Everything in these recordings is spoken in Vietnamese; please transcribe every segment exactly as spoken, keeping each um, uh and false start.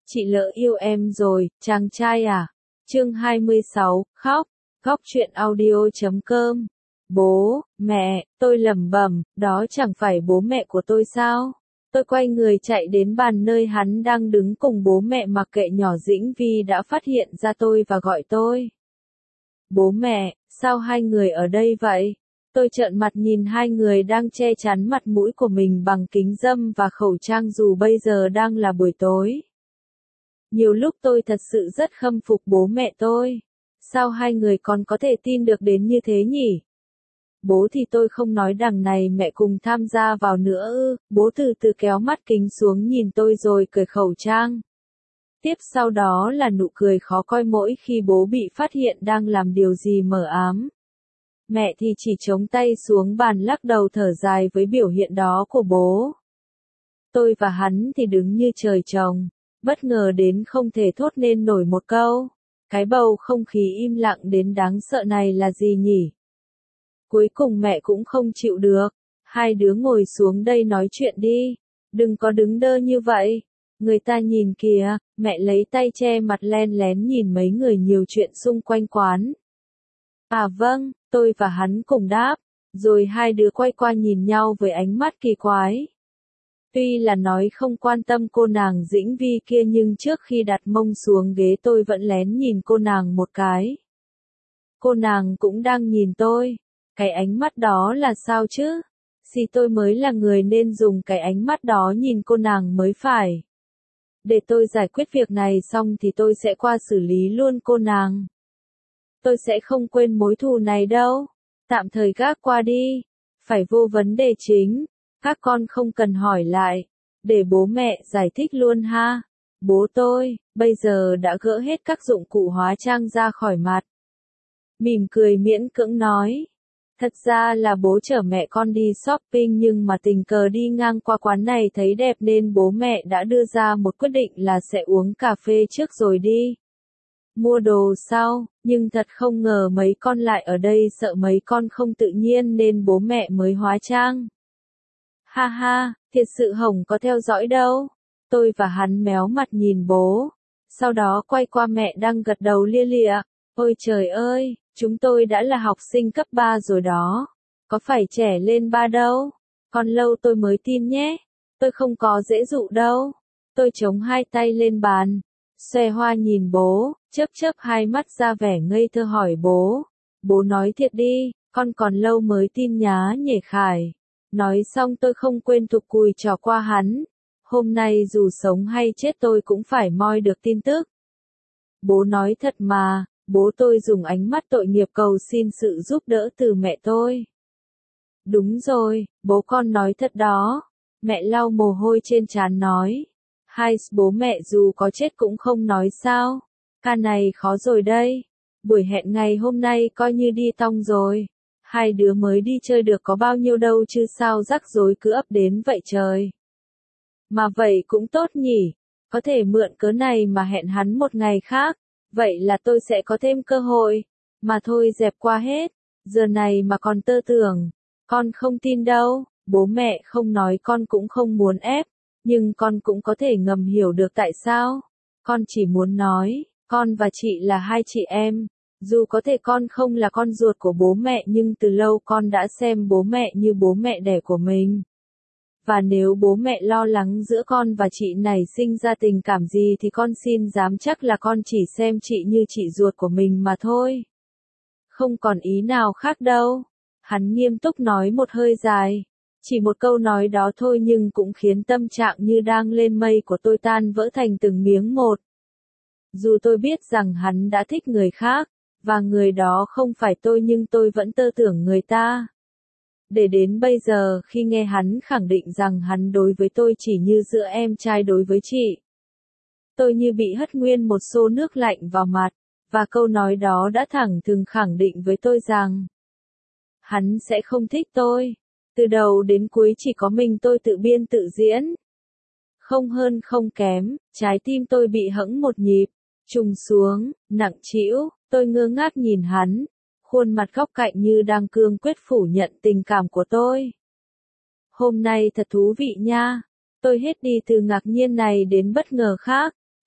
Chị lỡ yêu em rồi, chàng trai à? Chương hai mươi sáu, khóc, góc truyện audio chấm com. Bố, mẹ, tôi lẩm bẩm, đó chẳng phải bố mẹ của tôi sao? Tôi quay người chạy đến bàn nơi hắn đang đứng cùng bố mẹ, mặc kệ nhỏ Dĩnh Vi đã phát hiện ra tôi và gọi tôi. Bố mẹ, sao hai người ở đây vậy? Tôi trợn mặt nhìn hai người đang che chắn mặt mũi của mình bằng kính râm và khẩu trang dù bây giờ đang là buổi tối. Nhiều lúc tôi thật sự rất khâm phục bố mẹ tôi. Sao hai người còn có thể tin được đến như thế nhỉ? Bố thì tôi không nói, đằng này mẹ cùng tham gia vào nữa ư? Bố từ từ kéo mắt kính xuống nhìn tôi rồi cởi khẩu trang. Tiếp sau đó là nụ cười khó coi mỗi khi bố bị phát hiện đang làm điều gì mờ ám. Mẹ thì chỉ chống tay xuống bàn lắc đầu thở dài với biểu hiện đó của bố. Tôi và hắn thì đứng như trời trồng, bất ngờ đến không thể thốt nên nổi một câu. Cái bầu không khí im lặng đến đáng sợ này là gì nhỉ? Cuối cùng mẹ cũng không chịu được. Hai đứa ngồi xuống đây nói chuyện đi. Đừng có đứng đơ như vậy. Người ta nhìn kìa. Mẹ lấy tay che mặt len lén nhìn mấy người nhiều chuyện xung quanh quán. À vâng, tôi và hắn cùng đáp. Rồi hai đứa quay qua nhìn nhau với ánh mắt kỳ quái. Tuy là nói không quan tâm cô nàng Dĩnh Vi kia, nhưng trước khi đặt mông xuống ghế tôi vẫn lén nhìn cô nàng một cái. Cô nàng cũng đang nhìn tôi. Cái ánh mắt đó là sao chứ? Thì tôi mới là người nên dùng cái ánh mắt đó nhìn cô nàng mới phải. Để tôi giải quyết việc này xong thì tôi sẽ qua xử lý luôn cô nàng. Tôi sẽ không quên mối thù này đâu. Tạm thời gác qua đi. Phải vô vấn đề chính. Các con không cần hỏi lại. Để bố mẹ giải thích luôn ha. Bố tôi, bây giờ đã gỡ hết các dụng cụ hóa trang ra khỏi mặt. Mỉm cười miễn cưỡng nói. Thật ra là bố chở mẹ con đi shopping, nhưng mà tình cờ đi ngang qua quán này thấy đẹp nên bố mẹ đã đưa ra một quyết định là sẽ uống cà phê trước rồi đi mua đồ sau, nhưng thật không ngờ mấy con lại ở đây, sợ mấy con không tự nhiên nên bố mẹ mới hóa trang. Ha ha, thiệt sự Hồng có theo dõi đâu. Tôi và hắn méo mặt nhìn bố, sau đó quay qua mẹ đang gật đầu lia lịa. Ôi trời ơi, chúng tôi đã là học sinh cấp ba rồi đó. Có phải trẻ lên ba đâu. Còn lâu tôi mới tin nhé. Tôi không có dễ dụ đâu. Tôi chống hai tay lên bàn, xòe hoa nhìn bố, chớp chớp hai mắt ra vẻ ngây thơ hỏi bố. Bố nói thiệt đi, con còn lâu mới tin nhá nhỉ Khải. Nói xong tôi không quên thụt cùi trò qua hắn. Hôm nay dù sống hay chết tôi cũng phải moi được tin tức. Bố nói thật mà. Bố tôi dùng ánh mắt tội nghiệp cầu xin sự giúp đỡ từ mẹ tôi. Đúng rồi, bố con nói thật đó. Mẹ lau mồ hôi trên trán nói. Hai bố mẹ dù có chết cũng không nói sao. Ca này khó rồi đây. Buổi hẹn ngày hôm nay coi như đi tong rồi. Hai đứa mới đi chơi được có bao nhiêu đâu chứ sao rắc rối cứ ấp đến vậy trời. Mà vậy cũng tốt nhỉ. Có thể mượn cớ này mà hẹn hắn một ngày khác. Vậy là tôi sẽ có thêm cơ hội. Mà thôi dẹp qua hết. Giờ này mà còn tơ tưởng. Con không tin đâu. Bố mẹ không nói con cũng không muốn ép. Nhưng con cũng có thể ngầm hiểu được tại sao. Con chỉ muốn nói. Con và chị là hai chị em. Dù có thể con không là con ruột của bố mẹ, nhưng từ lâu con đã xem bố mẹ như bố mẹ đẻ của mình. Và nếu bố mẹ lo lắng giữa con và chị này sinh ra tình cảm gì thì con xin dám chắc là con chỉ xem chị như chị ruột của mình mà thôi. Không còn ý nào khác đâu. Hắn nghiêm túc nói một hơi dài. Chỉ một câu nói đó thôi nhưng cũng khiến tâm trạng như đang lên mây của tôi tan vỡ thành từng miếng một. Dù tôi biết rằng hắn đã thích người khác, và người đó không phải tôi, nhưng tôi vẫn tơ tưởng người ta. Để đến bây giờ khi nghe hắn khẳng định rằng hắn đối với tôi chỉ như giữa em trai đối với chị. Tôi như bị hất nguyên một xô nước lạnh vào mặt, và câu nói đó đã thẳng thừng khẳng định với tôi rằng hắn sẽ không thích tôi. Từ đầu đến cuối chỉ có mình tôi tự biên tự diễn. Không hơn không kém, trái tim tôi bị hẫng một nhịp, trùng xuống, nặng trĩu, tôi ngơ ngác nhìn hắn. Khuôn mặt góc cạnh như đang cương quyết phủ nhận tình cảm của tôi. Hôm nay thật thú vị nha. Tôi hết đi từ ngạc nhiên này đến bất ngờ khác.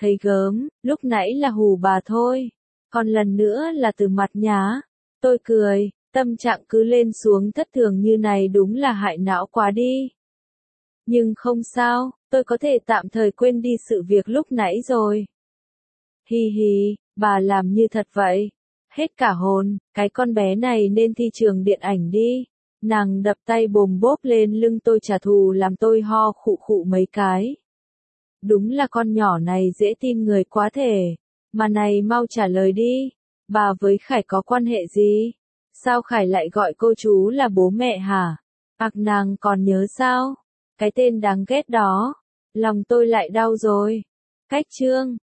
Thấy gớm, lúc nãy là hù bà thôi. Còn lần nữa là từ mặt nhá. Tôi cười, tâm trạng cứ lên xuống thất thường như này đúng là hại não quá đi. Nhưng không sao, tôi có thể tạm thời quên đi sự việc lúc nãy rồi. Hi hi, bà làm như thật vậy. Hết cả hồn, cái con bé này nên thi trường điện ảnh đi. Nàng đập tay bồm bốp lên lưng tôi trả thù làm tôi ho khụ khụ mấy cái. Đúng là con nhỏ này dễ tin người quá thể. Mà này mau trả lời đi. Bà với Khải có quan hệ gì? Sao Khải lại gọi cô chú là bố mẹ hả? Ặc nàng còn nhớ sao? Cái tên đáng ghét đó. Lòng tôi lại đau rồi. Cách chương.